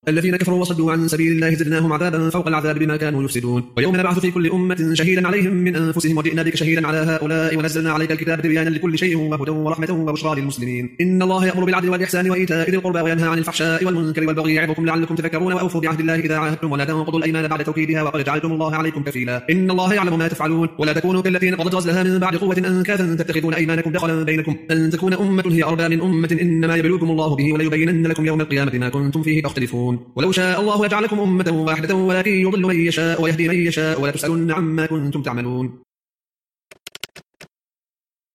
الذين كفروا وصدوا عن سبيل الله زدناهم عذابا فوق العذاب بما كانوا يفسدون. ويوم نبعث في كل أمة شهيدا عليهم من أنفسهم وجئنا بك شهيدا على هؤلاء ونزلنا عليك الكتاب تبيانا لكل شيء وهدى ورحمة وبشرى للمسلمين. إن الله يأمر بالعدل والإحسان وإيتاء ذي القربى وينهى عن الفحشاء والمنكر والبغي يعظكم لعلكم تذكرون. وأوفوا بعهد الله إذا عاهدتم ولا تنقضوا الأيمان بعد توكيدها وقد جعلتم الله عليكم كفيلا. إن الله يعلم ما تفعلون. ولا تكونوا كالتي نقضت غزلها من بعد قوة أنكاثا تتخذون أيمانكم دخلا بينكم أن تكون أمة هي أربى من أمة إنما يبلوكم الله به وليبينن لكم يوم القيامة ما كنتم فيه تختلفون. ولو شاء الله يجعلكم أمة واحدة ولكن يضل من يشاء ويهدي من يشاء ولا تسألن عما كنتم تعملون.